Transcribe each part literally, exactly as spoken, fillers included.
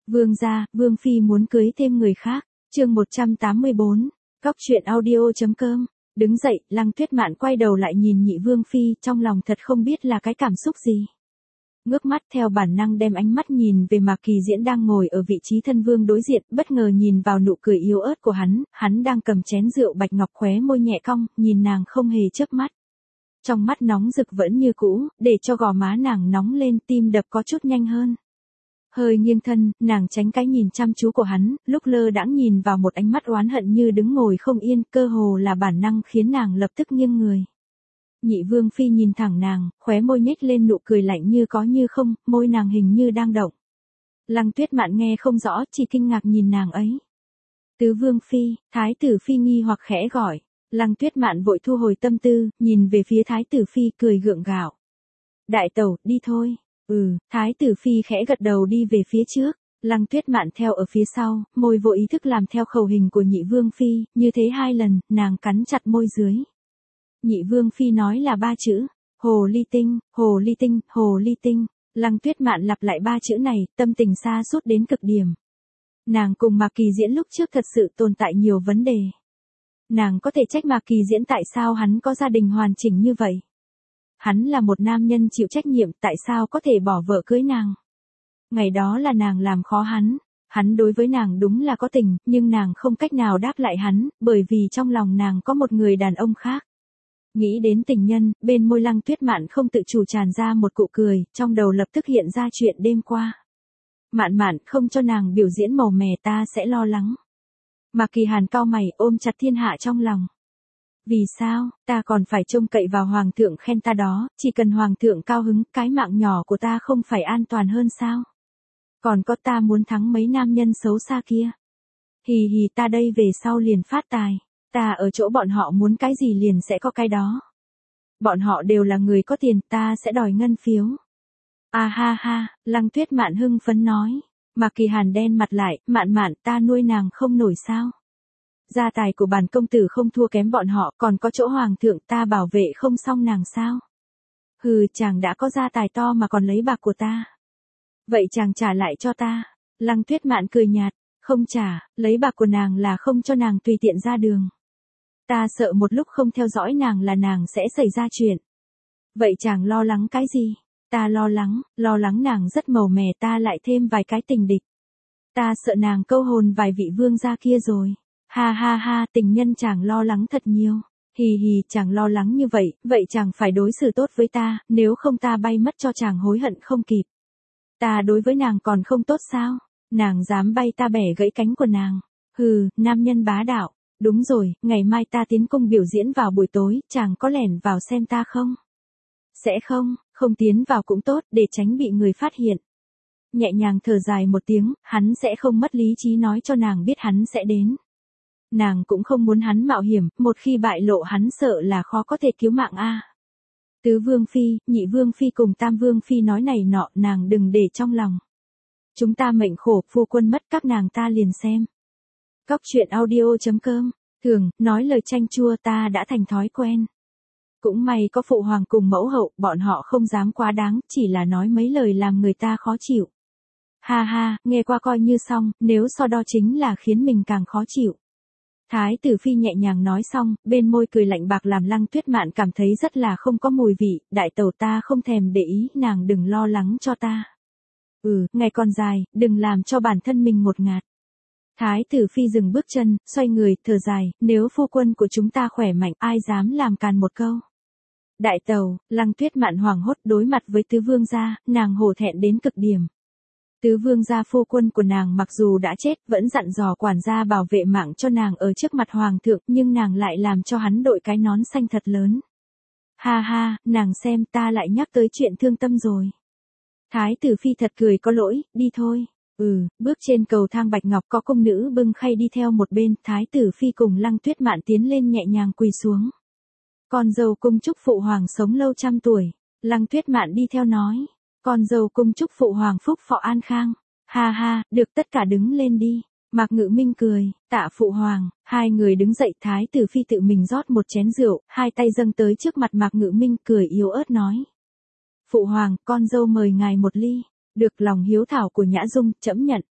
Vương gia, Vương phi muốn cưới thêm người khác. Chương một trăm tám mươi bốn. Cóc truyện audio.com. Đứng dậy, Lăng Tuyết Mạn quay đầu lại nhìn Nhị Vương phi, trong lòng thật không biết là cái cảm xúc gì. Ngước mắt theo bản năng đem ánh mắt nhìn về Mạc Kỳ Diễn đang ngồi ở vị trí thân vương đối diện, bất ngờ nhìn vào nụ cười yếu ớt của hắn, hắn đang cầm chén rượu bạch ngọc khóe môi nhẹ cong, nhìn nàng không hề chớp mắt. Trong mắt nóng rực vẫn như cũ, để cho gò má nàng nóng lên, tim đập có chút nhanh hơn. Hơi nghiêng thân, nàng tránh cái nhìn chăm chú của hắn, lúc lơ đãng nhìn vào một ánh mắt oán hận như đứng ngồi không yên, cơ hồ là bản năng khiến nàng lập tức nghiêng người. Nhị Vương phi nhìn thẳng nàng, khóe môi nhếch lên nụ cười lạnh như có như không, môi nàng hình như đang động. Lăng Tuyết Mạn nghe không rõ, chỉ kinh ngạc nhìn nàng ấy. Tứ Vương phi, Thái tử phi nghi hoặc khẽ gọi. Lăng Tuyết Mạn vội thu hồi tâm tư, nhìn về phía Thái tử phi cười gượng gạo. Đại tẩu, đi thôi. Ừ, Thái tử phi khẽ gật đầu đi về phía trước. Lăng Tuyết Mạn theo ở phía sau, môi vô ý thức làm theo khẩu hình của Nhị Vương phi, như thế hai lần, nàng cắn chặt môi dưới. Nhị Vương phi nói là ba chữ, hồ ly tinh, hồ ly tinh, hồ ly tinh. Lăng Tuyết Mạn lặp lại ba chữ này, tâm tình xa sút đến cực điểm. Nàng cùng Mạc Kỳ Diễn lúc trước thật sự tồn tại nhiều vấn đề. Nàng có thể trách Mạc Kỳ Diễn tại sao hắn có gia đình hoàn chỉnh như vậy. Hắn là một nam nhân chịu trách nhiệm, tại sao có thể bỏ vợ cưới nàng. Ngày đó là nàng làm khó hắn, hắn đối với nàng đúng là có tình, nhưng nàng không cách nào đáp lại hắn, bởi vì trong lòng nàng có một người đàn ông khác. Nghĩ đến tình nhân, bên môi Lăng Tuyết Mạn không tự chủ tràn ra một cụ cười, trong đầu lập tức hiện ra chuyện đêm qua. Mạn Mạn, không cho nàng biểu diễn màu mè ta sẽ lo lắng. Mạc Kỳ Hàn cau mày ôm chặt thiên hạ trong lòng. Vì sao, ta còn phải trông cậy vào hoàng thượng khen ta đó, chỉ cần hoàng thượng cao hứng, cái mạng nhỏ của ta không phải an toàn hơn sao? Còn có ta muốn thắng mấy nam nhân xấu xa kia. Hì hì ta đây về sau liền phát tài, ta ở chỗ bọn họ muốn cái gì liền sẽ có cái đó. Bọn họ đều là người có tiền, ta sẽ đòi ngân phiếu. À ha ha, Lăng Tuyết Mạn hưng phấn nói. Mạc Kỳ Hàn đen mặt lại, Mạn Mạn ta nuôi nàng không nổi sao? Gia tài của bản công tử không thua kém bọn họ, còn có chỗ hoàng thượng ta bảo vệ không xong nàng sao? Hừ, chàng đã có gia tài to mà còn lấy bạc của ta. Vậy chàng trả lại cho ta. Lăng Tuyết Mạn cười nhạt, không trả, lấy bạc của nàng là không cho nàng tùy tiện ra đường. Ta sợ một lúc không theo dõi nàng là nàng sẽ xảy ra chuyện. Vậy chàng lo lắng cái gì? Ta lo lắng, lo lắng nàng rất màu mè ta lại thêm vài cái tình địch. Ta sợ nàng câu hồn vài vị vương gia kia rồi. Ha ha ha, tình nhân chàng lo lắng thật nhiều. Hì hì, chàng lo lắng như vậy, vậy chàng phải đối xử tốt với ta, nếu không ta bay mất cho chàng hối hận không kịp. Ta đối với nàng còn không tốt sao? Nàng dám bay ta bẻ gãy cánh của nàng. Hừ, nam nhân bá đạo. Đúng rồi, ngày mai ta tiến cung biểu diễn vào buổi tối, chàng có lẻn vào xem ta không? Sẽ không, không tiến vào cũng tốt, để tránh bị người phát hiện. Nhẹ nhàng thở dài một tiếng, hắn sẽ không mất lý trí nói cho nàng biết hắn sẽ đến. Nàng cũng không muốn hắn mạo hiểm, một khi bại lộ hắn sợ là khó có thể cứu mạng a. Tứ Vương phi, Nhị Vương phi cùng Tam Vương phi nói này nọ, nàng đừng để trong lòng. Chúng ta mệnh khổ, phu quân mất các nàng ta liền xem. Cóc truyện audio.com. Thường, nói lời chanh chua ta đã thành thói quen. Cũng may có phụ hoàng cùng mẫu hậu, bọn họ không dám quá đáng, chỉ là nói mấy lời làm người ta khó chịu. Ha ha, nghe qua coi như xong, nếu so đo chính là khiến mình càng khó chịu. Thái tử phi nhẹ nhàng nói xong, bên môi cười lạnh bạc làm Lăng Tuyết Mạn cảm thấy rất là không có mùi vị, đại tẩu ta không thèm để ý, nàng đừng lo lắng cho ta. Ừ, ngày còn dài, đừng làm cho bản thân mình ngột ngạt. Thái tử phi dừng bước chân, xoay người, thở dài, nếu phu quân của chúng ta khỏe mạnh, ai dám làm càn một câu. Đại tẩu, Lăng Tuyết Mạn hoảng hốt đối mặt với tứ vương gia, nàng hổ thẹn đến cực điểm. Tứ vương gia phu quân của nàng mặc dù đã chết, vẫn dặn dò quản gia bảo vệ mạng cho nàng ở trước mặt hoàng thượng, nhưng nàng lại làm cho hắn đội cái nón xanh thật lớn. Ha ha, nàng xem ta lại nhắc tới chuyện thương tâm rồi. Thái tử phi thật cười có lỗi, đi thôi. Ừ, bước trên cầu thang bạch ngọc có cung nữ bưng khay đi theo một bên, Thái tử phi cùng Lăng Tuyết Mạn tiến lên nhẹ nhàng quỳ xuống. Con dâu cung chúc phụ hoàng sống lâu trăm tuổi. Lăng Tuyết Mạn đi theo nói. Con dâu cung chúc phụ hoàng phúc thọ an khang. Ha ha, được tất cả đứng lên đi. Mạc Ngự Minh cười, tạ phụ hoàng, hai người đứng dậy, Thái tử phi tự mình rót một chén rượu, hai tay dâng tới trước mặt Mạc Ngự Minh cười yếu ớt nói. Phụ hoàng, con dâu mời ngài một ly. Được lòng hiếu thảo của Nhã Dung, trẫm nhận.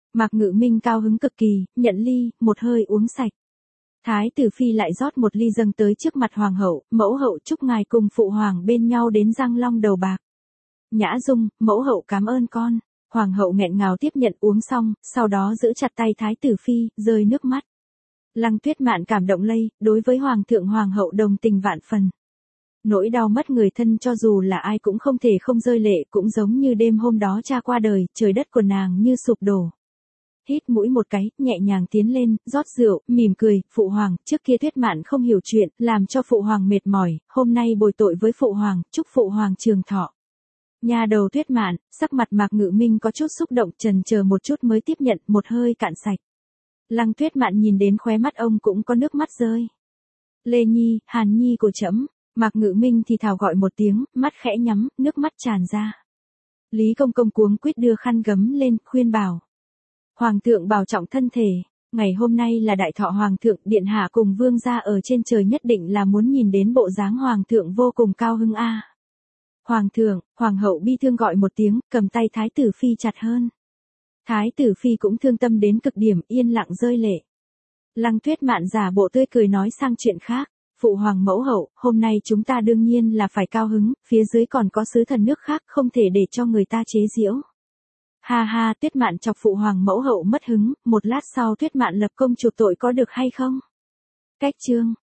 Mạc Ngự Minh cao hứng cực kỳ, nhận ly, một hơi uống sạch. Thái tử phi lại rót một ly dâng tới trước mặt hoàng hậu, mẫu hậu chúc ngài cùng phụ hoàng bên nhau đến răng long đầu bạc. Nhã Dung, mẫu hậu cảm ơn con. Hoàng hậu nghẹn ngào tiếp nhận uống xong, sau đó giữ chặt tay thái tử phi, rơi nước mắt. Lăng Tuyết Mạn cảm động lây, đối với hoàng thượng hoàng hậu đồng tình vạn phần. Nỗi đau mất người thân cho dù là ai cũng không thể không rơi lệ, cũng giống như đêm hôm đó cha qua đời, trời đất của nàng như sụp đổ. Hít mũi một cái, nhẹ nhàng tiến lên, rót rượu, mỉm cười, phụ hoàng, trước kia Tuyết Mạn không hiểu chuyện, làm cho phụ hoàng mệt mỏi, hôm nay bồi tội với phụ hoàng, chúc phụ hoàng trường thọ. Nhà đầu Tuyết Mạn, sắc mặt Mạc Ngự Minh có chút xúc động, chần chờ một chút mới tiếp nhận, một hơi cạn sạch. Lăng Tuyết Mạn nhìn đến khóe mắt ông cũng có nước mắt rơi. Lê Nhi, Hàn Nhi của trẫm. Mạc Ngự Minh thì thào gọi một tiếng, mắt khẽ nhắm, nước mắt tràn ra. Lý Công Công cuống quýt đưa khăn gấm lên, khuyên bảo. Hoàng thượng bảo trọng thân thể, ngày hôm nay là đại thọ hoàng thượng, điện hạ cùng vương gia ở trên trời nhất định là muốn nhìn đến bộ dáng hoàng thượng vô cùng cao hứng a. À. Hoàng thượng, hoàng hậu bi thương gọi một tiếng, cầm tay thái tử phi chặt hơn. Thái tử phi cũng thương tâm đến cực điểm, yên lặng rơi lệ. Lăng Tuyết Mạn giả bộ tươi cười nói sang chuyện khác. Phụ hoàng mẫu hậu, hôm nay chúng ta đương nhiên là phải cao hứng, phía dưới còn có sứ thần nước khác không thể để cho người ta chế giễu. Ha ha, Tuyết Mạn chọc phụ hoàng mẫu hậu mất hứng, một lát sau Tuyết Mạn lập công chuộc tội có được hay không? Cách chương